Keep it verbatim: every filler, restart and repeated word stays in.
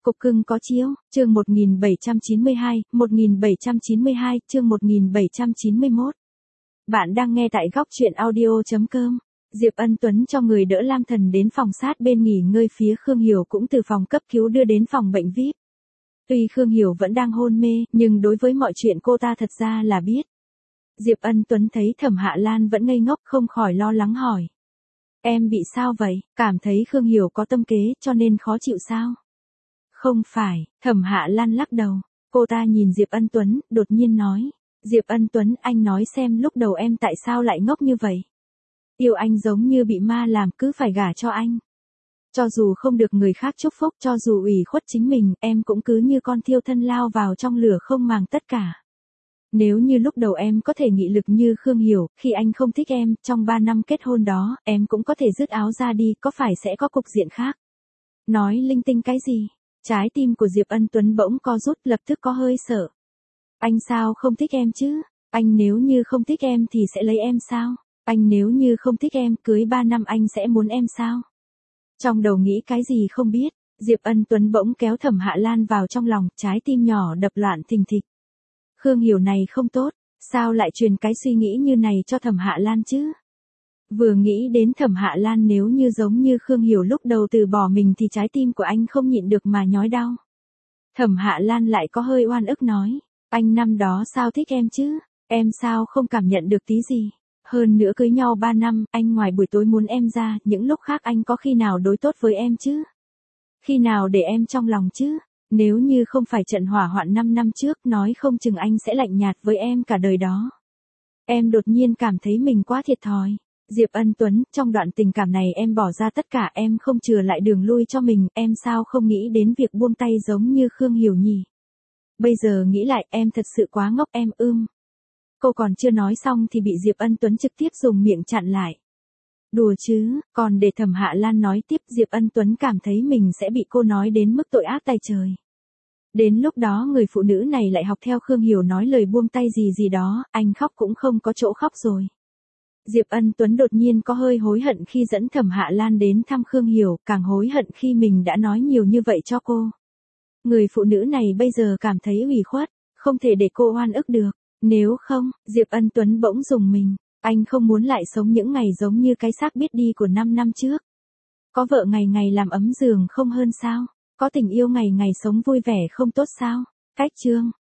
Cục cưng có chiếu, chương một nghìn bảy trăm chín mươi hai, một nghìn bảy trăm chín mươi hai, chương một nghìn bảy trăm chín mươi mốt. Bạn đang nghe tại góc truyện audio chấm com. Diệp Ân Tuấn cho người đỡ Lam Thần đến phòng sát bên nghỉ ngơi, phía Khương Hiểu cũng từ phòng cấp cứu đưa đến phòng bệnh vi ai pi. Tuy Khương Hiểu vẫn đang hôn mê, nhưng đối với mọi chuyện cô ta thật ra là biết. Diệp Ân Tuấn thấy Thẩm Hạ Lan vẫn ngây ngốc không khỏi lo lắng hỏi. Em bị sao vậy, cảm thấy Khương Hiểu có tâm kế cho nên khó chịu sao? Không phải, Thẩm Hạ Lan lắc đầu. Cô ta nhìn Diệp Ân Tuấn, đột nhiên nói. Diệp Ân Tuấn, anh nói xem lúc đầu em tại sao lại ngốc như vậy? Yêu anh giống như bị ma làm, cứ phải gả cho anh. Cho dù không được người khác chúc phúc, cho dù ủy khuất chính mình, em cũng cứ như con thiêu thân lao vào trong lửa không màng tất cả. Nếu như lúc đầu em có thể nghị lực như Khương Hiểu, khi anh không thích em, trong ba năm kết hôn đó, em cũng có thể dứt áo ra đi, có phải sẽ có cục diện khác? Nói linh tinh cái gì? Trái tim của Diệp Ân Tuấn bỗng co rút, lập tức có hơi sợ. Anh sao không thích em chứ? Anh nếu như không thích em thì sẽ lấy em sao? Anh nếu như không thích em, cưới ba năm anh sẽ muốn em sao? Trong đầu nghĩ cái gì không biết, Diệp Ân Tuấn bỗng kéo Thẩm Hạ Lan vào trong lòng, trái tim nhỏ đập loạn thình thịch. Khương Hiểu này không tốt, sao lại truyền cái suy nghĩ như này cho Thẩm Hạ Lan chứ? Vừa nghĩ đến Thẩm Hạ Lan nếu như giống như Khương Hiểu lúc đầu từ bỏ mình thì trái tim của anh không nhịn được mà nhói đau. Thẩm Hạ Lan lại có hơi oan ức nói, anh năm đó sao thích em chứ, em sao không cảm nhận được tí gì. Hơn nữa cưới nhau ba năm, anh ngoài buổi tối muốn em ra, những lúc khác anh có khi nào đối tốt với em chứ? Khi nào để em trong lòng chứ? Nếu như không phải trận hỏa hoạn năm năm trước, nói không chừng anh sẽ lạnh nhạt với em cả đời đó. Em đột nhiên cảm thấy mình quá thiệt thòi. Diệp Ân Tuấn, trong đoạn tình cảm này em bỏ ra tất cả, em không chừa lại đường lui cho mình, em sao không nghĩ đến việc buông tay giống như Khương Hiểu nhỉ? Bây giờ nghĩ lại, em thật sự quá ngốc em ưm. Cô còn chưa nói xong thì bị Diệp Ân Tuấn trực tiếp dùng miệng chặn lại. Đùa chứ, còn để Thẩm Hạ Lan nói tiếp, Diệp Ân Tuấn cảm thấy mình sẽ bị cô nói đến mức tội ác tày trời. Đến lúc đó người phụ nữ này lại học theo Khương Hiểu nói lời buông tay gì gì đó, anh khóc cũng không có chỗ khóc rồi. Diệp Ân Tuấn đột nhiên có hơi hối hận khi dẫn Thẩm Hạ Lan đến thăm Khương Hiểu, càng hối hận khi mình đã nói nhiều như vậy cho cô. Người phụ nữ này bây giờ cảm thấy ủy khuất, không thể để cô oan ức được. Nếu không, Diệp Ân Tuấn bỗng rùng mình, anh không muốn lại sống những ngày giống như cái xác biết đi của năm năm trước. Có vợ ngày ngày làm ấm giường không hơn sao? Có tình yêu ngày ngày sống vui vẻ không tốt sao? Cách chương